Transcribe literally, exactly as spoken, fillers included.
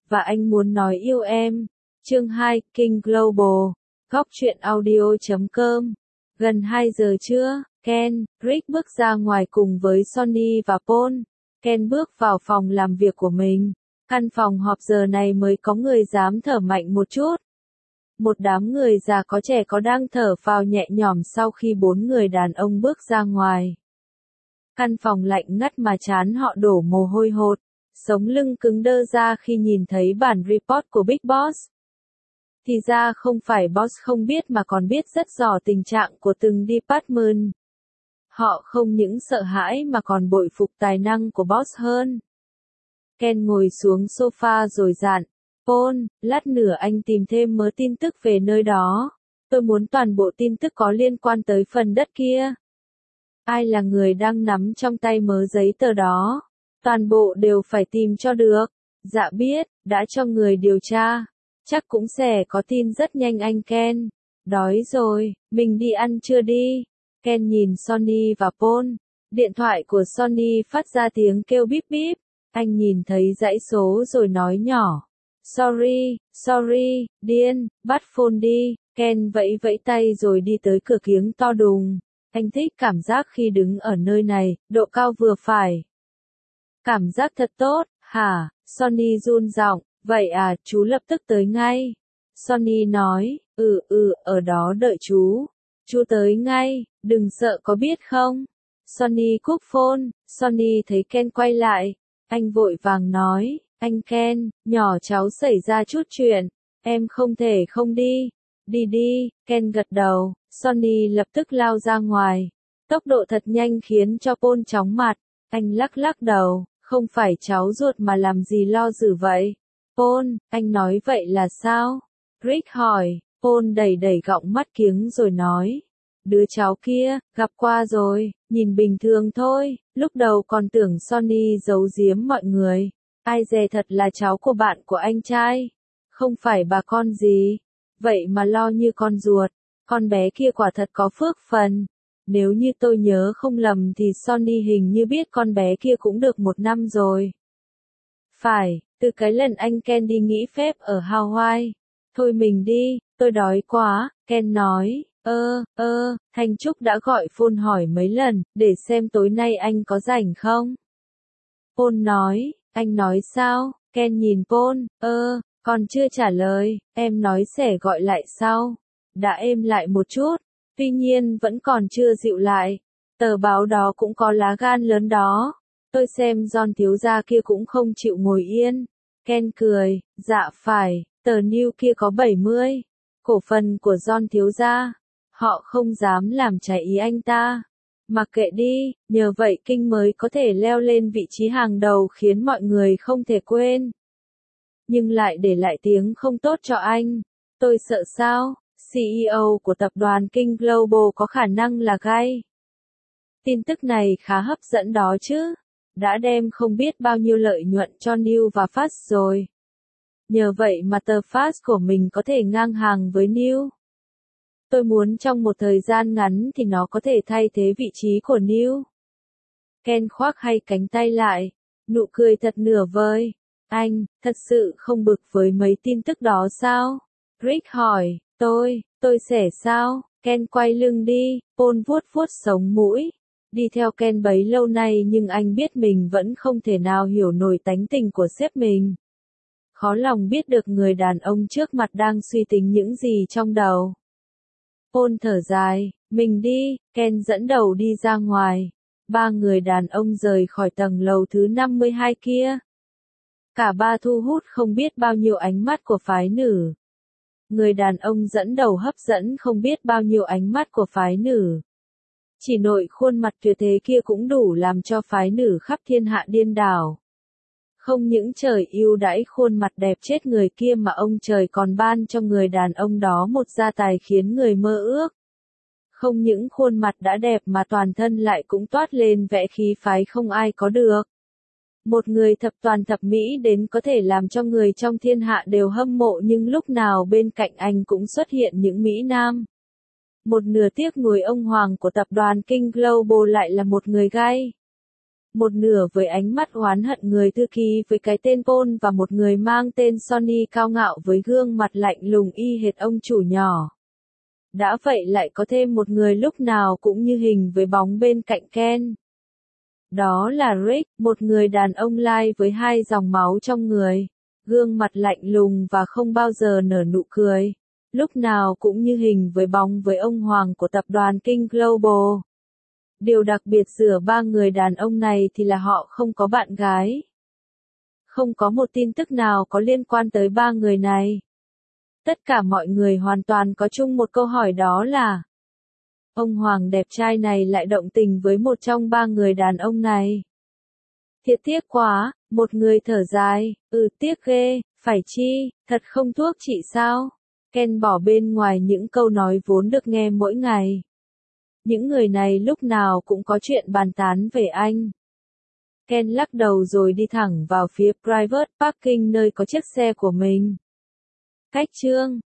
và anh muốn nói yêu em. Chương hai, King Global, góc truyện audio chấm com. Gần hai giờ trưa, Ken, Rick bước ra ngoài cùng với Sonny và Paul. Ken bước vào phòng làm việc của mình. Căn phòng họp giờ này mới có người dám thở mạnh một chút. Một đám người già có trẻ có đang thở phào nhẹ nhõm sau khi bốn người đàn ông bước ra ngoài. Căn phòng lạnh ngắt mà trán họ đổ mồ hôi hột, sống lưng cứng đơ ra khi nhìn thấy bản report của Big Boss. Thì ra không phải boss không biết mà còn biết rất rõ tình trạng của từng department. Họ không những sợ hãi mà còn bội phục tài năng của boss hơn. Ken ngồi xuống sofa rồi dặn, Paul, lát nữa anh tìm thêm mớ tin tức về nơi đó. Tôi muốn toàn bộ tin tức có liên quan tới phần đất kia. Ai là người đang nắm trong tay mớ giấy tờ đó? Toàn bộ đều phải tìm cho được. Dạ biết, đã cho người điều tra. Chắc cũng sẽ có tin rất nhanh anh Ken. Đói rồi, mình đi ăn trưa đi. Ken nhìn Sonny và Paul. Điện thoại của Sonny phát ra tiếng kêu bíp bíp. Anh nhìn thấy dãy số rồi nói nhỏ. Sorry, sorry, điên, bắt phone đi. Ken vẫy vẫy tay rồi đi tới cửa kiếng to đùng. Anh thích cảm giác khi đứng ở nơi này, độ cao vừa phải. Cảm giác thật tốt, hả? Sonny run giọng, vậy à, chú lập tức tới ngay. Sonny nói, ừ ừ, ở đó đợi chú. Chú tới ngay, đừng sợ có biết không? Sonny cúp phone, Sonny thấy Ken quay lại. Anh vội vàng nói, anh Ken, nhỏ cháu xảy ra chút chuyện, em không thể không đi. Đi đi, Ken gật đầu, Sonny lập tức lao ra ngoài. Tốc độ thật nhanh khiến cho Paul chóng mặt. Anh lắc lắc đầu, không phải cháu ruột mà làm gì lo dữ vậy. Paul, anh nói vậy là sao? Rick hỏi, Paul đẩy đẩy gọng mắt kiếng rồi nói. Đứa cháu kia, gặp qua rồi, nhìn bình thường thôi, lúc đầu còn tưởng Sonny giấu giếm mọi người. Ai dè thật là cháu của bạn của anh trai. Không phải bà con gì. Vậy mà lo như con ruột. Con bé kia quả thật có phước phần. Nếu như tôi nhớ không lầm thì Sonny hình như biết con bé kia cũng được một năm rồi. Phải, từ cái lần anh Ken đi nghỉ phép ở Hawaii. Thôi mình đi, tôi đói quá, Ken nói. Ơ, ơ, Thanh Trúc đã gọi phone hỏi mấy lần, để xem tối nay anh có rảnh không? Paul nói, anh nói sao? Ken nhìn Paul, ơ, còn chưa trả lời, em nói sẽ gọi lại sau. Đã êm lại một chút, tuy nhiên vẫn còn chưa dịu lại. Tờ báo đó cũng có lá gan lớn đó. Tôi xem John thiếu gia kia cũng không chịu ngồi yên. Ken cười, dạ phải, tờ New kia có bảy mươi. Cổ phần của John thiếu gia. Họ không dám làm trái ý anh ta. Mặc kệ đi, nhờ vậy King mới có thể leo lên vị trí hàng đầu khiến mọi người không thể quên. Nhưng lại để lại tiếng không tốt cho anh. Tôi sợ sao? xê e ô của tập đoàn King Global có khả năng là gay. Tin tức này khá hấp dẫn đó chứ. Đã đem không biết bao nhiêu lợi nhuận cho New và Fast rồi. Nhờ vậy mà tờ Fast của mình có thể ngang hàng với New. Tôi muốn trong một thời gian ngắn thì nó có thể thay thế vị trí của New. Ken khoác hai cánh tay lại, nụ cười thật nửa vời. Anh, thật sự không bực với mấy tin tức đó sao? Rick hỏi, tôi, tôi sẽ sao? Ken quay lưng đi, Paul vuốt vuốt sống mũi. Đi theo Ken bấy lâu nay nhưng anh biết mình vẫn không thể nào hiểu nổi tánh tình của sếp mình. Khó lòng biết được người đàn ông trước mặt đang suy tính những gì trong đầu. Paul thở dài, mình đi, Ken dẫn đầu đi ra ngoài. Ba người đàn ông rời khỏi tầng lầu thứ năm mươi hai kia. Cả ba thu hút không biết bao nhiêu ánh mắt của phái nữ. Người đàn ông dẫn đầu hấp dẫn không biết bao nhiêu ánh mắt của phái nữ. Chỉ nội khuôn mặt tuyệt thế kia cũng đủ làm cho phái nữ khắp thiên hạ điên đảo. Không những trời ưu đãi khuôn mặt đẹp chết người kia mà ông trời còn ban cho người đàn ông đó một gia tài khiến người mơ ước. Không những khuôn mặt đã đẹp mà toàn thân lại cũng toát lên vẻ khí phái không ai có được. Một người thập toàn thập mỹ đến có thể làm cho người trong thiên hạ đều hâm mộ nhưng lúc nào bên cạnh anh cũng xuất hiện những mỹ nam. Một nửa tiếc nuối ông hoàng của tập đoàn King Global lại là một người gay. một nửa với ánh mắt oán hận người thư ký với cái tên Paul và một người mang tên Sonny cao ngạo với gương mặt lạnh lùng y hệt ông chủ nhỏ. Đã vậy lại có thêm một người lúc nào cũng như hình với bóng bên cạnh Ken. Đó là Rick, một người đàn ông lai với hai dòng máu trong người, gương mặt lạnh lùng và không bao giờ nở nụ cười, lúc nào cũng như hình với bóng với ông hoàng của tập đoàn King Global. Điều đặc biệt giữa ba người đàn ông này thì là họ không có bạn gái. Không có một tin tức nào có liên quan tới ba người này. Tất cả mọi người hoàn toàn có chung một câu hỏi, đó là ông hoàng đẹp trai này lại động tình với một trong ba người đàn ông này. Thiệt tiếc quá, một người thở dài, ừ tiếc ghê, phải chi, thật không thuốc trị sao? Ken bỏ bên ngoài những câu nói vốn được nghe mỗi ngày. Những người này lúc nào cũng có chuyện bàn tán về anh. Ken lắc đầu rồi đi thẳng vào phía private parking nơi có chiếc xe của mình. Cách chương